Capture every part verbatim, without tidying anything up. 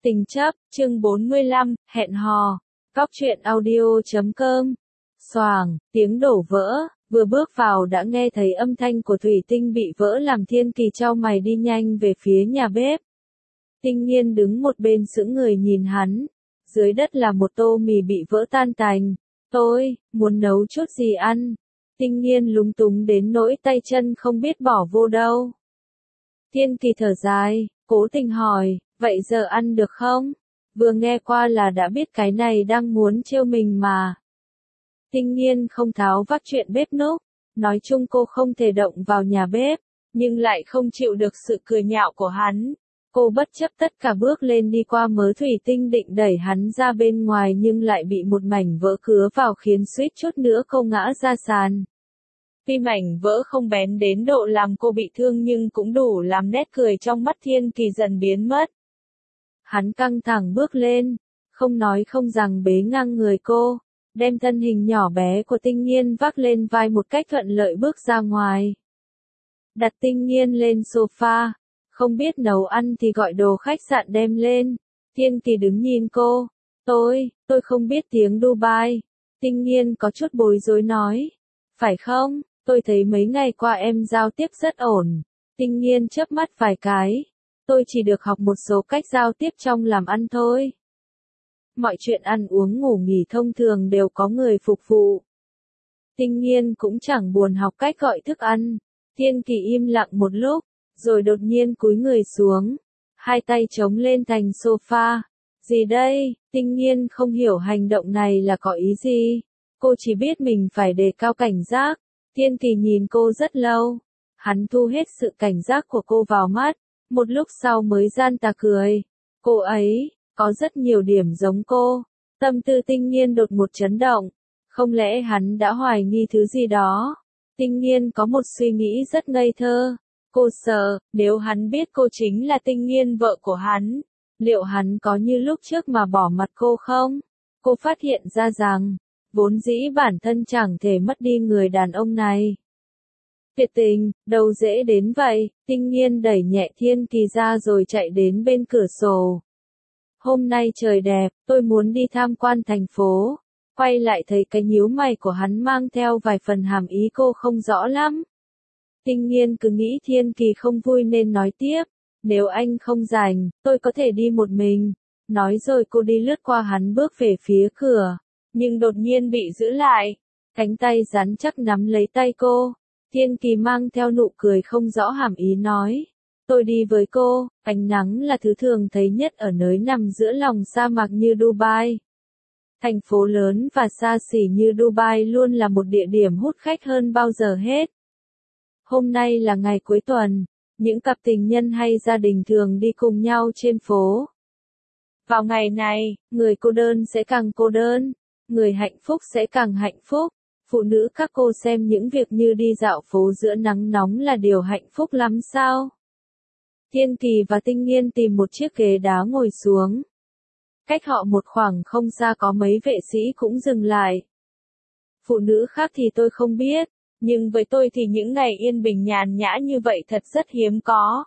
Tình chấp, chương bốn mươi lăm, hẹn hò. Góc truyện audio chấm com. Xoàng, tiếng đổ vỡ, vừa bước vào đã nghe thấy âm thanh của thủy tinh bị vỡ làm Thiên Kỳ chau mày đi nhanh về phía nhà bếp. Tinh Nghiên đứng một bên sững người nhìn hắn. Dưới đất là một tô mì bị vỡ tan tành. Tôi, muốn nấu chút gì ăn. Tinh Nghiên lúng túng đến nỗi tay chân không biết bỏ vô đâu. Thiên Kỳ thở dài, cố tình hỏi, vậy giờ ăn được không? Vừa nghe qua là đã biết cái này đang muốn trêu mình mà. Tinh Nghiên không tháo vác chuyện bếp núc, nói chung cô không thể động vào nhà bếp, nhưng lại không chịu được sự cười nhạo của hắn. Cô bất chấp tất cả bước lên đi qua mớ thủy tinh định đẩy hắn ra bên ngoài nhưng lại bị một mảnh vỡ cứa vào khiến suýt chút nữa cô ngã ra sàn. Tuy mảnh vỡ không bén đến độ làm cô bị thương nhưng cũng đủ làm nét cười trong mắt Thiên Kỳ dần biến mất. Hắn căng thẳng bước lên, không nói không rằng bế ngang người cô, đem thân hình nhỏ bé của Tinh Nghiên vác lên vai một cách thuận lợi bước ra ngoài. Đặt Tinh Nghiên lên sofa, không biết nấu ăn thì gọi đồ khách sạn đem lên. Thiên Kỳ đứng nhìn cô, tôi, tôi không biết tiếng Dubai. Tinh Nghiên có chút bối rối nói, phải không, tôi thấy mấy ngày qua em giao tiếp rất ổn. Tinh Nghiên chớp mắt vài cái. Tôi chỉ được học một số cách giao tiếp trong làm ăn thôi. Mọi chuyện ăn uống ngủ nghỉ thông thường đều có người phục vụ. Tinh Nghiên cũng chẳng buồn học cách gọi thức ăn. Thiên Kỳ im lặng một lúc, rồi đột nhiên cúi người xuống, hai tay chống lên thành sofa. Gì đây? Tinh Nghiên không hiểu hành động này là có ý gì. Cô chỉ biết mình phải đề cao cảnh giác. Thiên Kỳ nhìn cô rất lâu. Hắn thu hết sự cảnh giác của cô vào mắt. Một lúc sau mới gian tà cười. Cô ấy, có rất nhiều điểm giống cô. Tâm tư Tinh Nghiên đột một chấn động. Không lẽ hắn đã hoài nghi thứ gì đó? Tinh Nghiên có một suy nghĩ rất ngây thơ. Cô sợ, nếu hắn biết cô chính là Tinh Nghiên vợ của hắn, liệu hắn có như lúc trước mà bỏ mặt cô không? Cô phát hiện ra rằng, vốn dĩ bản thân chẳng thể mất đi người đàn ông này. Tuyệt tình, đâu dễ đến vậy. Tinh Nghiên đẩy nhẹ Thiên Kỳ ra rồi chạy đến bên cửa sổ. Hôm nay trời đẹp, tôi muốn đi tham quan thành phố. Quay lại thấy cái nhíu mày của hắn mang theo vài phần hàm ý cô không rõ lắm. Tinh Nghiên cứ nghĩ Thiên Kỳ không vui nên nói tiếp. Nếu anh không rảnh, tôi có thể đi một mình. Nói rồi cô đi lướt qua hắn bước về phía cửa. Nhưng đột nhiên bị giữ lại. Cánh tay rắn chắc nắm lấy tay cô. Thiên Kỳ mang theo nụ cười không rõ hàm ý nói. Tôi đi với cô, ánh nắng là thứ thường thấy nhất ở nơi nằm giữa lòng sa mạc như Dubai. Thành phố lớn và xa xỉ như Dubai luôn là một địa điểm hút khách hơn bao giờ hết. Hôm nay là ngày cuối tuần, những cặp tình nhân hay gia đình thường đi cùng nhau trên phố. Vào ngày này, người cô đơn sẽ càng cô đơn, người hạnh phúc sẽ càng hạnh phúc. Phụ nữ các cô xem những việc như đi dạo phố giữa nắng nóng là điều hạnh phúc lắm sao? Thiên Kỳ và Tinh Nghiên tìm một chiếc ghế đá ngồi xuống. Cách họ một khoảng không xa có mấy vệ sĩ cũng dừng lại. Phụ nữ khác thì tôi không biết, nhưng với tôi thì những ngày yên bình nhàn nhã như vậy thật rất hiếm có.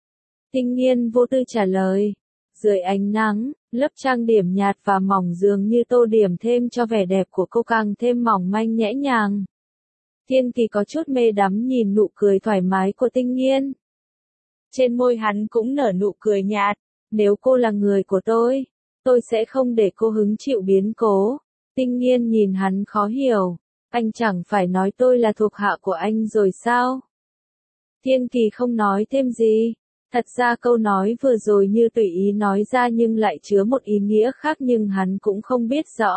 Tinh Nghiên vô tư trả lời. Dưới ánh nắng, lớp trang điểm nhạt và mỏng dường như tô điểm thêm cho vẻ đẹp của cô càng thêm mỏng manh nhẽ nhàng. Thiên Kỳ có chút mê đắm nhìn nụ cười thoải mái của Tinh Nghiên. Trên môi hắn cũng nở nụ cười nhạt. Nếu cô là người của tôi, tôi sẽ không để cô hứng chịu biến cố. Tinh Nghiên nhìn hắn khó hiểu. Anh chẳng phải nói tôi là thuộc hạ của anh rồi sao? Thiên Kỳ không nói thêm gì. Thật ra câu nói vừa rồi như tùy ý nói ra nhưng lại chứa một ý nghĩa khác nhưng hắn cũng không biết rõ.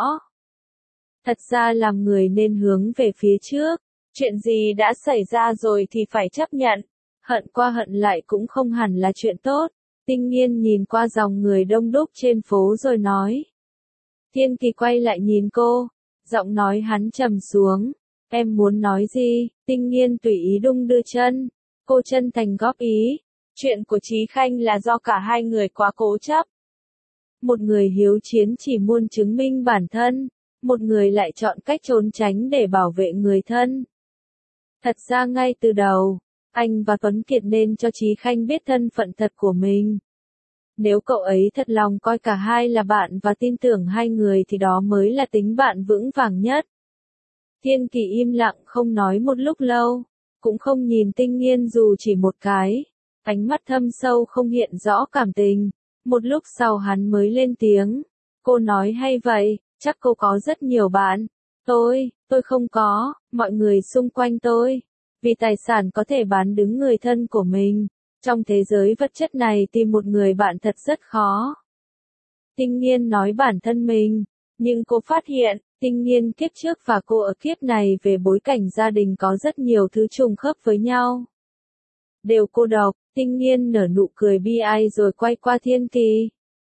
Thật ra làm người nên hướng về phía trước. Chuyện gì đã xảy ra rồi thì phải chấp nhận. Hận qua hận lại cũng không hẳn là chuyện tốt. Tinh Nghiên nhìn qua dòng người đông đúc trên phố rồi nói. Thiên Kỳ quay lại nhìn cô. Giọng nói hắn trầm xuống. Em muốn nói gì? Tinh Nghiên tùy ý đung đưa chân. Cô chân thành góp ý. Chuyện của Chí Khanh là do cả hai người quá cố chấp. Một người hiếu chiến chỉ muốn chứng minh bản thân. Một người lại chọn cách trốn tránh để bảo vệ người thân. Thật ra ngay từ đầu, anh và Tuấn Kiệt nên cho Chí Khanh biết thân phận thật của mình. Nếu cậu ấy thật lòng coi cả hai là bạn và tin tưởng hai người thì đó mới là tính bạn vững vàng nhất. Thiên Kỳ im lặng không nói một lúc lâu, cũng không nhìn Tinh Nghiên dù chỉ một cái. Ánh mắt thâm sâu không hiện rõ cảm tình. Một lúc sau hắn mới lên tiếng. Cô nói hay vậy, chắc cô có rất nhiều bạn. Tôi, tôi không có, mọi người xung quanh tôi. Vì tài sản có thể bán đứng người thân của mình. Trong thế giới vật chất này tìm một người bạn thật rất khó. Tinh Nghiên nói bản thân mình, nhưng cô phát hiện, Tinh Nghiên kiếp trước và cô ở kiếp này về bối cảnh gia đình có rất nhiều thứ trùng khớp với nhau. Đều cô độc, Tinh Nghiên nở nụ cười bi ai rồi quay qua Thiên Kỳ.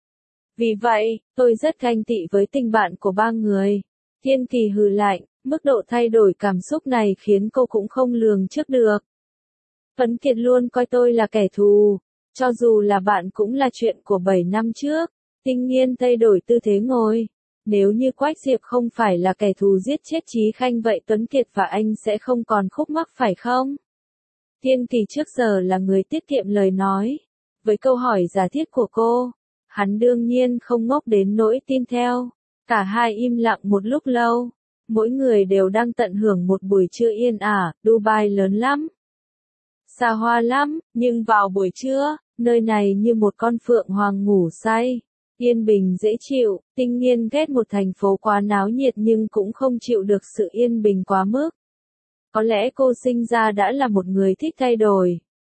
Vì vậy, tôi rất ganh tị với tình bạn của ba người. Thiên Kỳ hừ lạnh, mức độ thay đổi cảm xúc này khiến cô cũng không lường trước được. Tuấn Kiệt luôn coi tôi là kẻ thù, cho dù là bạn cũng là chuyện của bảy năm trước. Tinh Nghiên thay đổi tư thế ngồi. Nếu như Quách Diệp không phải là kẻ thù giết chết Chí Khanh vậy Tuấn Kiệt và anh sẽ không còn khúc mắc phải không? Thiên Kỳ trước giờ là người tiết kiệm lời nói. Với câu hỏi giả thiết của cô, hắn đương nhiên không ngốc đến nỗi tin theo. Cả hai im lặng một lúc lâu. Mỗi người đều đang tận hưởng một buổi trưa yên ả. Dubai lớn lắm, xa hoa lắm, nhưng vào buổi trưa, nơi này như một con phượng hoàng ngủ say. Yên bình dễ chịu. Tinh Nghiên ghét một thành phố quá náo nhiệt nhưng cũng không chịu được sự yên bình quá mức. Có lẽ cô sinh ra đã là một người thích thay đổi.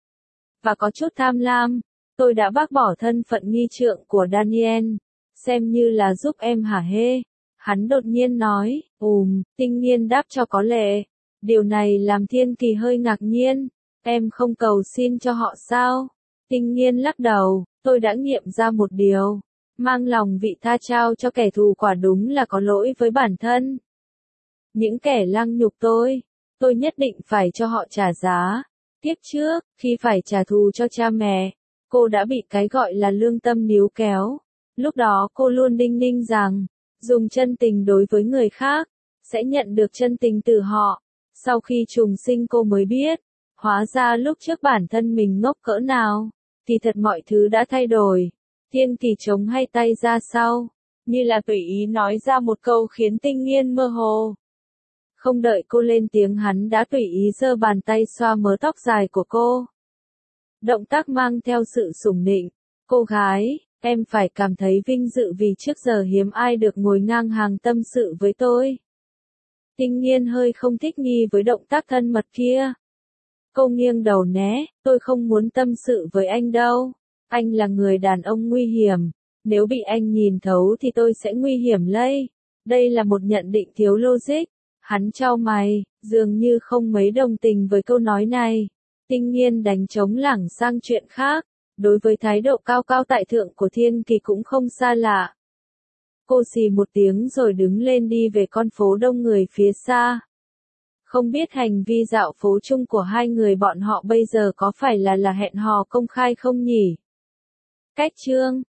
Và có chút tham lam. Tôi đã bác bỏ thân phận nghi trượng của Daniel. Xem như là giúp em hả hê. Hắn đột nhiên nói, ùm, Tinh Nghiên đáp cho có lệ. Điều này làm Thiên Kỳ hơi ngạc nhiên. Em không cầu xin cho họ sao? Tinh Nghiên lắc đầu, tôi đã nghiệm ra một điều. Mang lòng vị tha trao cho kẻ thù quả đúng là có lỗi với bản thân. Những kẻ lăng nhục tôi, tôi nhất định phải cho họ trả giá. Kiếp trước, khi phải trả thù cho cha mẹ, cô đã bị cái gọi là lương tâm níu kéo. Lúc đó cô luôn đinh ninh rằng, dùng chân tình đối với người khác, sẽ nhận được chân tình từ họ. Sau khi trùng sinh cô mới biết, hóa ra lúc trước bản thân mình ngốc cỡ nào, thì thật mọi thứ đã thay đổi. Thiên Kỳ chống hai tay ra sau, như là tùy ý nói ra một câu khiến Tinh Nghiên mơ hồ. Không đợi cô lên tiếng hắn đã tùy ý giơ bàn tay xoa mớ tóc dài của cô. Động tác mang theo sự sủng nịnh. Cô gái, em phải cảm thấy vinh dự vì trước giờ hiếm ai được ngồi ngang hàng tâm sự với tôi. Tinh Nghiên hơi không thích nghi với động tác thân mật kia. Cô nghiêng đầu né, tôi không muốn tâm sự với anh đâu. Anh là người đàn ông nguy hiểm. Nếu bị anh nhìn thấu thì tôi sẽ nguy hiểm lây. Đây là một nhận định thiếu logic. Hắn chau mày, dường như không mấy đồng tình với câu nói này. Tinh Nghiên đánh trống lảng sang chuyện khác. Đối với thái độ cao cao tại thượng của Thiên Kỳ cũng không xa lạ. Cô xì một tiếng rồi đứng lên đi về con phố đông người phía xa. Không biết hành vi dạo phố chung của hai người bọn họ bây giờ có phải là là hẹn hò công khai không nhỉ? Cách chương